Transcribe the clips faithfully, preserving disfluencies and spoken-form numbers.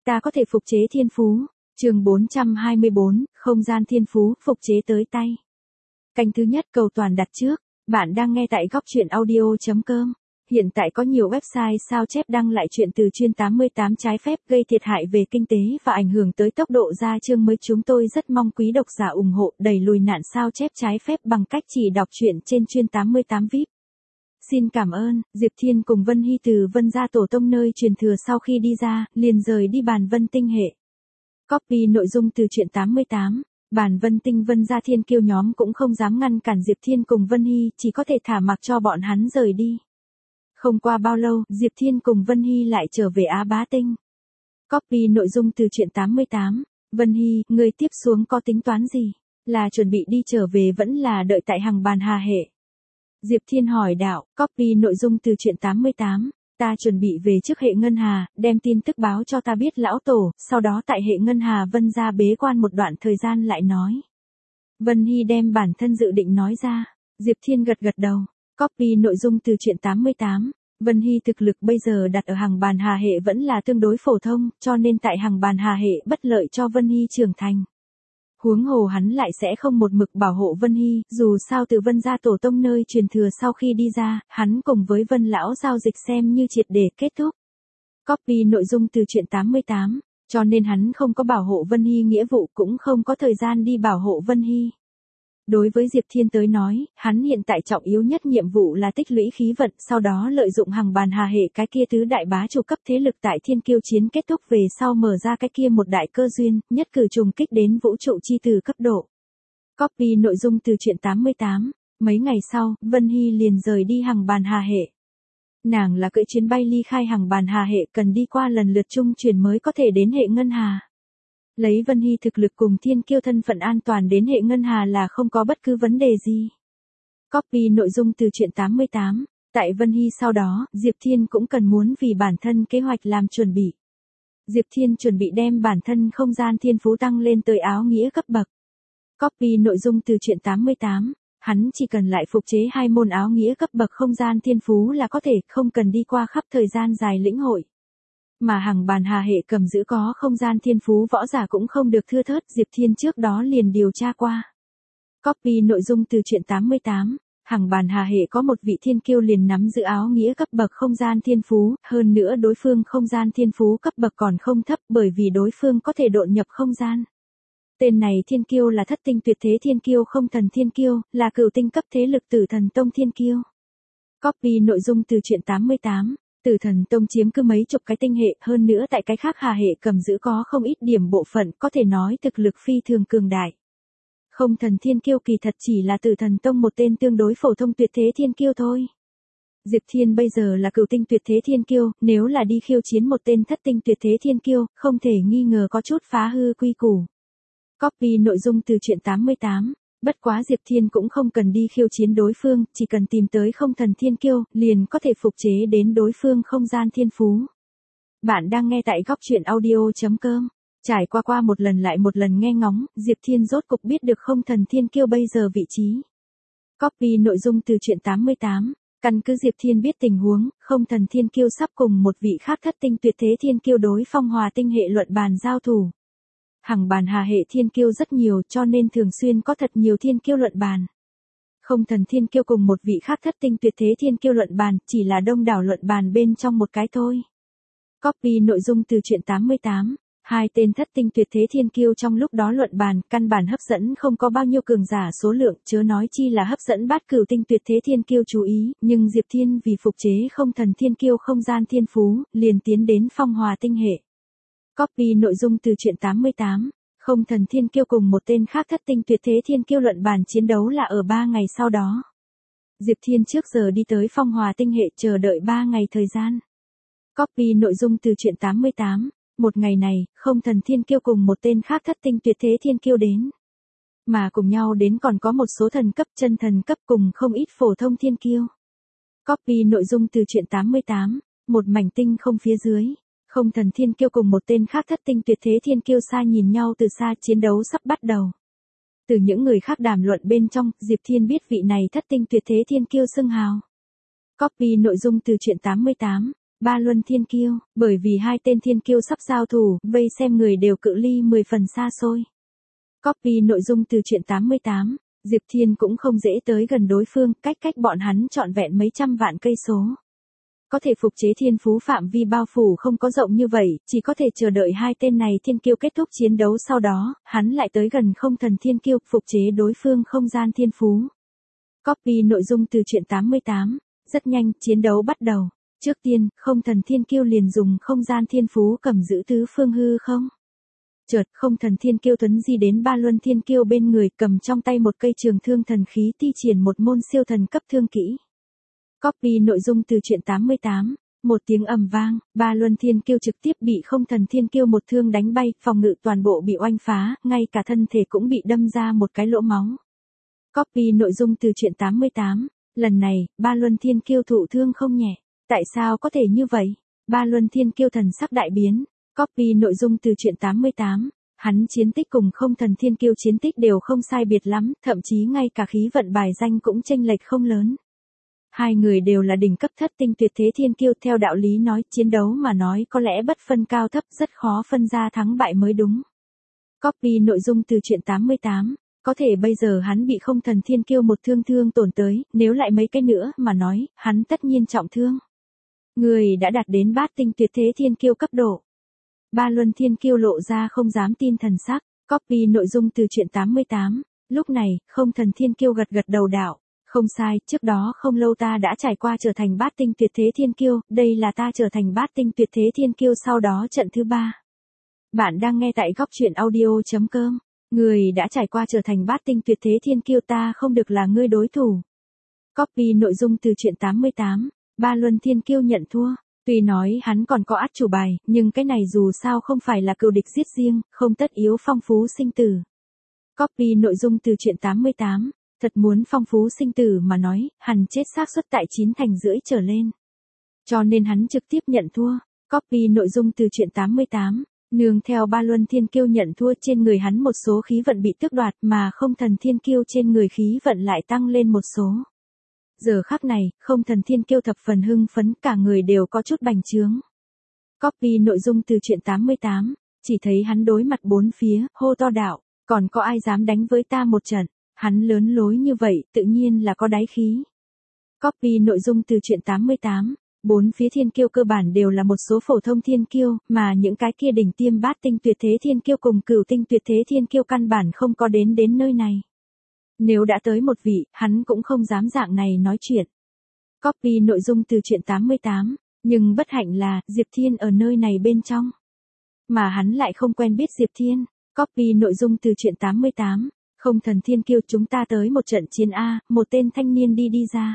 ta có thể phục chế thiên phú. Chương bốn trăm hai mươi bốn, không gian thiên phú, phục chế tới tay. Canh thứ nhất, cầu toàn đặt trước. Bạn đang nghe tại góc truyện audio chấm com. Hiện tại có nhiều website sao chép đăng lại chuyện từ chuyên tám mươi tám trái phép gây thiệt hại về kinh tế và ảnh hưởng tới tốc độ ra chương mới. Chúng tôi rất mong quý độc giả ủng hộ đẩy lùi nạn sao chép trái phép bằng cách chỉ đọc truyện trên chuyên tám mươi tám vi ai pi. Xin cảm ơn. Diệp Thiên cùng Vân Hy từ Vân gia tổ tông nơi truyền thừa sau khi đi ra, liền rời đi bàn Vân tinh hệ. Copy nội dung từ truyện tám mươi tám. Bàn Vân tinh Vân gia thiên kiêu nhóm cũng không dám ngăn cản Diệp Thiên cùng Vân Hy, chỉ có thể thả mặc cho bọn hắn rời đi. Không qua bao lâu, Diệp Thiên cùng Vân Hy lại trở về Á Bá Tinh. Copy nội dung từ truyện tám mươi tám. Vân Hy, người tiếp xuống có tính toán gì? Là chuẩn bị đi trở về vẫn là đợi tại Hằng Bàn Hà hệ? Diệp Thiên hỏi đạo. Copy nội dung từ truyện tám mươi tám. Ta chuẩn bị về trước hệ Ngân Hà, đem tin tức báo cho ta biết lão tổ, sau đó tại hệ Ngân Hà Vân gia bế quan một đoạn thời gian lại nói. Vân Hy đem bản thân dự định nói ra. Diệp Thiên gật gật đầu. Copy nội dung từ truyện tám mươi tám. Vân Hy thực lực bây giờ đặt ở Hằng Bàn Hà hệ vẫn là tương đối phổ thông, cho nên tại Hằng Bàn Hà hệ bất lợi cho Vân Hy trưởng thành. Huống hồ hắn lại sẽ không một mực bảo hộ Vân Hy, dù sao từ Vân gia tổ tông nơi truyền thừa sau khi đi ra, hắn cùng với Vân lão giao dịch xem như triệt để kết thúc. Copy nội dung từ truyện tám mươi tám, cho nên hắn không có bảo hộ Vân Hy nghĩa vụ cũng không có thời gian đi bảo hộ Vân Hy. Đối với Diệp Thiên tới nói, hắn hiện tại trọng yếu nhất nhiệm vụ là tích lũy khí vận, sau đó lợi dụng Hằng Bàn Hà hệ cái kia tứ đại bá chủ cấp thế lực tại thiên kiêu chiến kết thúc về sau mở ra cái kia một đại cơ duyên, nhất cử trùng kích đến vũ trụ chi từ cấp độ. Copy nội dung từ truyện tám mươi tám. Mấy ngày sau, Vân Hy liền rời đi Hằng Bàn Hà hệ. Nàng là cưỡi chuyến bay ly khai Hằng Bàn Hà hệ, cần đi qua lần lượt trung chuyển mới có thể đến hệ Ngân Hà. Lấy Vân Hy thực lực cùng thiên kiêu thân phận an toàn đến hệ Ngân Hà là không có bất cứ vấn đề gì. Copy nội dung từ truyện tám mươi tám. Tại Vân Hy sau đó, Diệp Thiên cũng cần muốn vì bản thân kế hoạch làm chuẩn bị. Diệp Thiên chuẩn bị đem bản thân không gian thiên phú tăng lên tới áo nghĩa cấp bậc. Copy nội dung từ truyện tám mươi tám. Hắn chỉ cần lại phục chế hai môn áo nghĩa cấp bậc không gian thiên phú là có thể, không cần đi qua khắp thời gian dài lĩnh hội. Mà Hằng Bàn Hà hệ cầm giữ có không gian thiên phú võ giả cũng không được thưa thớt, Diệp Thiên trước đó liền điều tra qua. Copy nội dung từ truyện tám mươi tám. Hằng Bàn Hà hệ có một vị thiên kiêu liền nắm giữ áo nghĩa cấp bậc không gian thiên phú, hơn nữa đối phương không gian thiên phú cấp bậc còn không thấp bởi vì đối phương có thể độn nhập không gian. Tên này thiên kiêu là thất tinh tuyệt thế thiên kiêu không thần thiên kiêu, là cửu tinh cấp thế lực Tử Thần Tông thiên kiêu. Copy nội dung từ truyện tám mươi tám. Tử Thần Tông chiếm cứ mấy chục cái tinh hệ, hơn nữa tại cái khác Hà hệ cầm giữ có không ít điểm bộ phận, có thể nói thực lực phi thường cường đại. Không thần thiên kiêu kỳ thật chỉ là Tử Thần Tông một tên tương đối phổ thông tuyệt thế thiên kiêu thôi. Diệp Thiên bây giờ là cửu tinh tuyệt thế thiên kiêu, nếu là đi khiêu chiến một tên thất tinh tuyệt thế thiên kiêu, không thể nghi ngờ có chút phá hư quy củ. Copy nội dung từ truyện tám mươi tám. Bất quá Diệp Thiên cũng không cần đi khiêu chiến đối phương, chỉ cần tìm tới không thần thiên kiêu, liền có thể phục chế đến đối phương không gian thiên phú. Bạn đang nghe tại góc truyện audio chấm com. Trải qua qua một lần lại một lần nghe ngóng, Diệp Thiên rốt cục biết được không thần thiên kiêu bây giờ vị trí. Copy nội dung từ truyện tám mươi tám. Căn cứ Diệp Thiên biết tình huống, không thần thiên kiêu sắp cùng một vị khác thất tinh tuyệt thế thiên kiêu đối phong hòa tinh hệ luận bàn giao thủ. Hằng Bàn Hà hệ thiên kiêu rất nhiều cho nên thường xuyên có thật nhiều thiên kiêu luận bàn. Không thần thiên kiêu cùng một vị khác thất tinh tuyệt thế thiên kiêu luận bàn, chỉ là đông đảo luận bàn bên trong một cái thôi. Copy nội dung từ truyện tám mươi tám. Hai tên thất tinh tuyệt thế thiên kiêu trong lúc đó luận bàn, căn bản hấp dẫn không có bao nhiêu cường giả số lượng, chớ nói chi là hấp dẫn bát cửu tinh tuyệt thế thiên kiêu chú ý, nhưng Diệp Thiên vì phục chế không thần thiên kiêu không gian thiên phú, liền tiến đến phong hòa tinh hệ. Copy nội dung từ truyện tám mươi tám. Không thần thiên kiêu cùng một tên khác thất tinh tuyệt thế thiên kiêu luận bàn chiến đấu là ở ba ngày sau đó. Diệp Thiên trước giờ đi tới phong hòa tinh hệ chờ đợi ba ngày thời gian. Copy nội dung từ truyện tám mươi tám. Một ngày này, không thần thiên kiêu cùng một tên khác thất tinh tuyệt thế thiên kiêu đến. Mà cùng nhau đến còn có một số thần cấp chân thần cấp cùng không ít phổ thông thiên kiêu. Copy nội dung từ truyện tám mươi tám. Một mảnh tinh không phía dưới. Không thần thiên kiêu cùng một tên khác thất tinh tuyệt thế thiên kiêu xa nhìn nhau từ xa, chiến đấu sắp bắt đầu. Từ những người khác đàm luận bên trong, Diệp Thiên biết vị này thất tinh tuyệt thế thiên kiêu xưng hào. Copy nội dung từ truyện tám mươi tám. Ba luân thiên kiêu, bởi vì hai tên thiên kiêu sắp giao thủ, vây xem người đều cự ly mười phần xa xôi. Copy nội dung từ truyện tám mươi tám, Diệp Thiên cũng không dễ tới gần đối phương, cách cách bọn hắn trọn vẹn mấy trăm vạn cây số. Có thể phục chế thiên phú phạm vi bao phủ không có rộng như vậy, chỉ có thể chờ đợi hai tên này thiên kiêu kết thúc chiến đấu sau đó, hắn lại tới gần không thần thiên kiêu, phục chế đối phương không gian thiên phú. Copy nội dung từ truyện tám mươi tám, rất nhanh, chiến đấu bắt đầu. Trước tiên, không thần thiên kiêu liền dùng không gian thiên phú cầm giữ tứ phương hư không. Chợt, không thần thiên kiêu tuấn di đến ba luân thiên kiêu bên người, cầm trong tay một cây trường thương thần khí thi triển một môn siêu thần cấp thương kỹ. Copy nội dung từ truyện tám mươi tám, một tiếng ầm vang, ba luân thiên kiêu trực tiếp bị không thần thiên kiêu một thương đánh bay, phòng ngự toàn bộ bị oanh phá, ngay cả thân thể cũng bị đâm ra một cái lỗ máu. Copy nội dung từ truyện tám mươi tám, lần này, ba luân thiên kiêu thụ thương không nhẹ. Tại sao có thể như vậy? Ba luân thiên kiêu thần sắc đại biến. Copy nội dung từ truyện tám mươi tám. Hắn chiến tích cùng không thần thiên kiêu chiến tích đều không sai biệt lắm, thậm chí ngay cả khí vận bài danh cũng chênh lệch không lớn. Hai người đều là đỉnh cấp thất tinh tuyệt thế thiên kiêu, theo đạo lý nói, chiến đấu mà nói có lẽ bất phân cao thấp, rất khó phân ra thắng bại mới đúng. Copy nội dung từ truyện tám mươi tám. Có thể bây giờ hắn bị không thần thiên kiêu một thương thương tổn tới, nếu lại mấy cái nữa mà nói, hắn tất nhiên trọng thương. Người đã đạt đến bát tinh tuyệt thế thiên kiêu cấp độ. Ba luân thiên kiêu lộ ra không dám tin thần sắc. Copy nội dung từ truyện tám mươi tám. Lúc này, không thần thiên kiêu gật gật đầu đạo. Không sai, trước đó không lâu ta đã trải qua trở thành bát tinh tuyệt thế thiên kiêu, đây là ta trở thành bát tinh tuyệt thế thiên kiêu sau đó trận thứ ba. Bạn đang nghe tại góc truyện audio.com. Người đã trải qua trở thành bát tinh tuyệt thế thiên kiêu, ta không được là ngươi đối thủ. Copy nội dung từ truyện tám mươi tám. Ba luân thiên kiêu nhận thua. Tuy nói hắn còn có át chủ bài, nhưng cái này dù sao không phải là cừu địch giết riêng, không tất yếu phong phú sinh tử. Copy nội dung từ truyện tám mươi tám. Thật muốn phong phú sinh tử mà nói, hắn chết xác suất tại chín thành rưỡi trở lên. Cho nên hắn trực tiếp nhận thua. Copy nội dung từ truyện tám mươi tám. Nương theo ba luân thiên kiêu nhận thua, trên người hắn một số khí vận bị tước đoạt, mà không thần thiên kiêu trên người khí vận lại tăng lên một số. Giờ khắc này, không thần thiên kiêu thập phần hưng phấn, cả người đều có chút bành trướng. Copy nội dung từ truyện tám mươi tám, chỉ thấy hắn đối mặt bốn phía, hô to đạo, còn có ai dám đánh với ta một trận, hắn lớn lối như vậy, tự nhiên là có đáy khí. Copy nội dung từ truyện tám mươi tám, bốn phía thiên kiêu cơ bản đều là một số phổ thông thiên kiêu, mà những cái kia đỉnh tiêm bát tinh tuyệt thế thiên kiêu cùng cửu tinh tuyệt thế thiên kiêu căn bản không có đến đến nơi này. Nếu đã tới một vị, hắn cũng không dám dạng này nói chuyện. Copy nội dung từ truyện tám mươi tám, nhưng bất hạnh là, Diệp Thiên ở nơi này bên trong. Mà hắn lại không quen biết Diệp Thiên. Copy nội dung từ truyện tám mươi tám, không thần thiên kiêu chúng ta tới một trận chiến A, một tên thanh niên đi đi ra.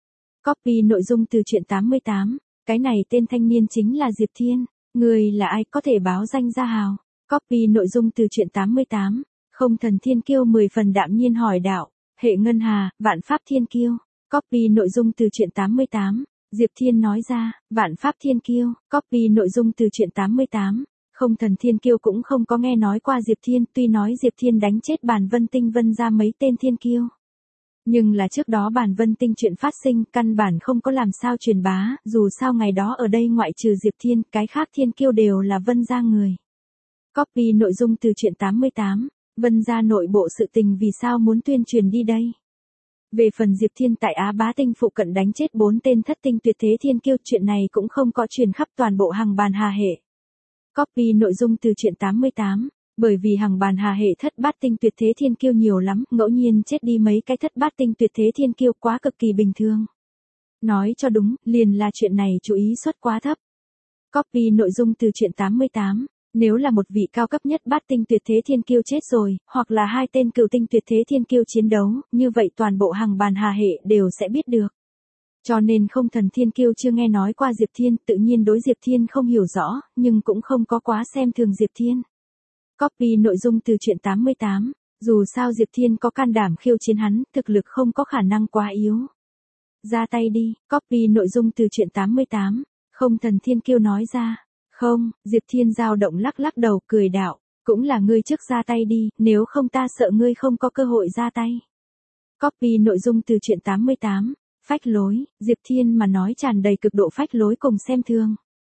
Copy nội dung từ truyện tám mươi tám, cái này tên thanh niên chính là Diệp Thiên, người là ai có thể báo danh ra hào. Copy nội dung từ truyện tám mươi tám, không thần thiên kiêu mười phần đạm nhiên hỏi đạo, hệ ngân hà, vạn pháp thiên kiêu. Copy nội dung từ truyện tám mươi tám, Diệp Thiên nói ra, vạn pháp thiên kiêu. Copy nội dung từ truyện tám mươi tám, không thần thiên kiêu cũng không có nghe nói qua Diệp Thiên, tuy nói Diệp Thiên đánh chết bàn vân tinh vân ra mấy tên thiên kiêu. Nhưng là trước đó bàn vân tinh chuyện phát sinh, căn bản không có làm sao truyền bá, dù sao ngày đó ở đây ngoại trừ Diệp Thiên, cái khác thiên kiêu đều là vân gia người. Copy nội dung từ truyện tám mươi tám, vân gia nội bộ sự tình vì sao muốn tuyên truyền đi đây. Về phần Diệp Thiên tại Á Bá Tinh phụ cận đánh chết bốn tên thất tinh tuyệt thế thiên kiêu, chuyện này cũng không có truyền khắp toàn bộ Hằng Bàn Hà hệ. Copy nội dung từ truyện tám mươi tám, bởi vì Hằng Bàn Hà hệ thất bát tinh tuyệt thế thiên kiêu nhiều lắm, ngẫu nhiên chết đi mấy cái thất bát tinh tuyệt thế thiên kiêu quá cực kỳ bình thường. Nói cho đúng, liền là chuyện này chú ý suất quá thấp. Copy nội dung từ truyện tám mươi tám, nếu là một vị cao cấp nhất bát tinh tuyệt thế thiên kiêu chết rồi, hoặc là hai tên cửu tinh tuyệt thế thiên kiêu chiến đấu, như vậy toàn bộ Hằng Bàn Hà hệ đều sẽ biết được. Cho nên không thần thiên kiêu chưa nghe nói qua Diệp Thiên, tự nhiên đối Diệp Thiên không hiểu rõ, nhưng cũng không có quá xem thường Diệp Thiên. Copy nội dung từ truyện tám mươi tám, dù sao Diệp Thiên có can đảm khiêu chiến hắn, thực lực không có khả năng quá yếu. Ra tay đi. Copy nội dung từ truyện tám mươi tám, không thần thiên kiêu nói ra. Không, Diệp Thiên dao động lắc lắc đầu, cười đạo, cũng là ngươi trước ra tay đi, nếu không ta sợ ngươi không có cơ hội ra tay. Copy nội dung từ truyện tám mươi tám, Phách lối, Diệp Thiên mà nói tràn đầy cực độ phách lối cùng xem thường.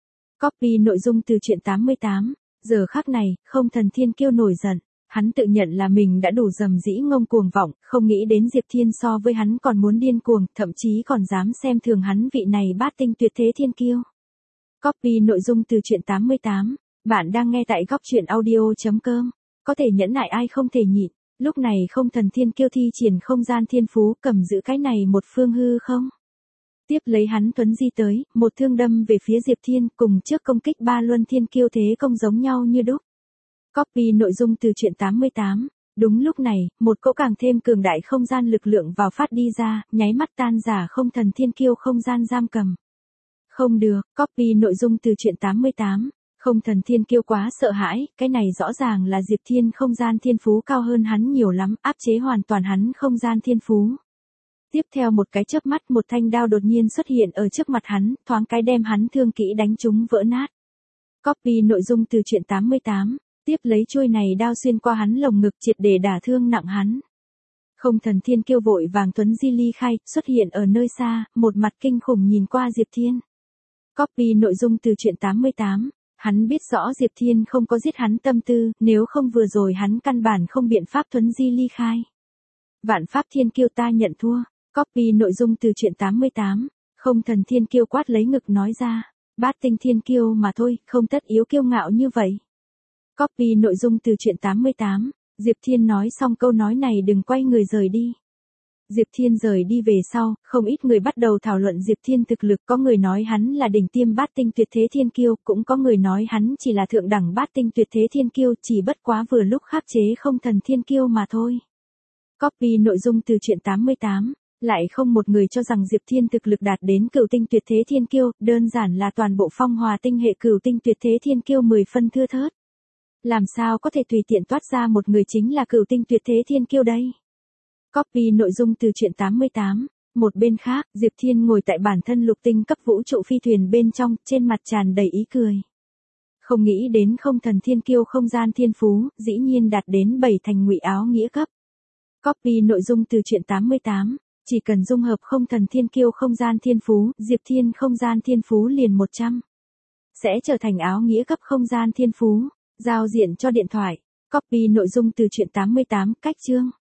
Copy nội dung từ truyện tám mươi tám, giờ khắc này, Không Thần Thiên Kiêu nổi giận. Hắn tự nhận là mình đã đủ dầm dĩ ngông cuồng vọng, không nghĩ đến Diệp Thiên so với hắn còn muốn điên cuồng, thậm chí còn dám xem thường hắn vị này bát tinh tuyệt thế thiên kiêu. Copy nội dung từ truyện tám mươi tám, bạn đang nghe tại góc truyện audio.com. Có thể nhẫn nại ai không thể nhịn, lúc này Không Thần Thiên Kiêu thi triển không gian thiên phú cầm giữ cái này một phương hư không. Tiếp lấy hắn tuấn di tới, một thương đâm về phía Diệp Thiên cùng trước công kích ba luân thiên kiêu thế công giống nhau như đúc. Copy nội dung từ truyện tám mươi tám, đúng lúc này, một cỗ càng thêm cường đại không gian lực lượng vào phát đi ra, nháy mắt tan giả Không Thần Thiên Kiêu không gian giam cầm. Không được, copy nội dung từ truyện tám mươi tám, Không Thần Thiên Kiêu quá sợ hãi, cái này rõ ràng là Diệp Thiên không gian thiên phú cao hơn hắn nhiều lắm, áp chế hoàn toàn hắn không gian thiên phú. Tiếp theo một cái chớp mắt một thanh đao đột nhiên xuất hiện ở trước mặt hắn, thoáng cái đem hắn thương kỹ đánh trúng vỡ nát. Copy nội dung từ truyện tám mươi tám, tiếp lấy chuôi này đao xuyên qua hắn lồng ngực triệt để đả thương nặng hắn. Không Thần Thiên Kiêu vội vàng tuấn di ly khai, xuất hiện ở nơi xa, một mặt kinh khủng nhìn qua Diệp Thiên. Copy nội dung từ truyện tám mươi tám, hắn biết rõ Diệp Thiên không có giết hắn tâm tư, nếu không vừa rồi hắn căn bản không biện pháp tuấn di ly khai. Vạn Pháp Thiên Kiêu ta nhận thua. Copy nội dung từ truyện tám mươi tám, Không Thần Thiên Kiêu quát lấy ngực nói ra, bát tinh thiên kiêu mà thôi, không tất yếu kiêu ngạo như vậy. Copy nội dung từ truyện tám mươi tám, Diệp Thiên nói xong câu nói này đừng quay người rời đi. Diệp Thiên rời đi về sau, không ít người bắt đầu thảo luận Diệp Thiên thực lực, có người nói hắn là đỉnh tiêm bát tinh tuyệt thế thiên kiêu, cũng có người nói hắn chỉ là thượng đẳng bát tinh tuyệt thế thiên kiêu, chỉ bất quá vừa lúc khắc chế Không Thần Thiên Kiêu mà thôi. Copy nội dung từ truyện tám mươi tám, lại không một người cho rằng Diệp Thiên thực lực đạt đến cửu tinh tuyệt thế thiên kiêu, đơn giản là toàn bộ phong hòa tinh hệ cửu tinh tuyệt thế thiên kiêu mười phân thưa thớt. Làm sao có thể tùy tiện toát ra một người chính là cửu tinh tuyệt thế thiên kiêu đây? Copy nội dung từ truyện tám mươi tám, một bên khác, Diệp Thiên ngồi tại bản thân lục tinh cấp vũ trụ phi thuyền bên trong, trên mặt tràn đầy ý cười. Không nghĩ đến Không Thần Thiên Kiêu không gian thiên phú, dĩ nhiên đạt đến bảy thành ngụy áo nghĩa cấp. Copy nội dung từ truyện tám mươi tám, chỉ cần dung hợp Không Thần Thiên Kiêu không gian thiên phú, Diệp Thiên không gian thiên phú liền một trăm. Sẽ trở thành áo nghĩa cấp không gian thiên phú, giao diện cho điện thoại. Copy nội dung từ truyện tám mươi tám, cách chương.